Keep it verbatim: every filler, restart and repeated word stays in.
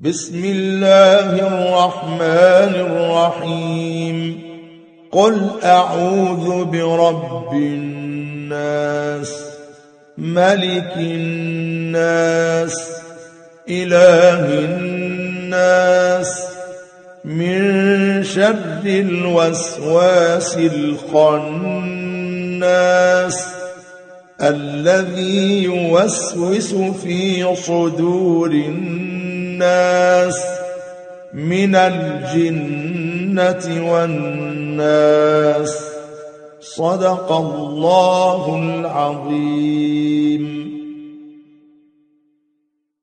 بسم الله الرحمن الرحيم قل أعوذ برب الناس ملك الناس إله الناس من شر الوسواس الخناس الذي يوسوس في صدور الناس من الجنة والناس. صدق الله العظيم.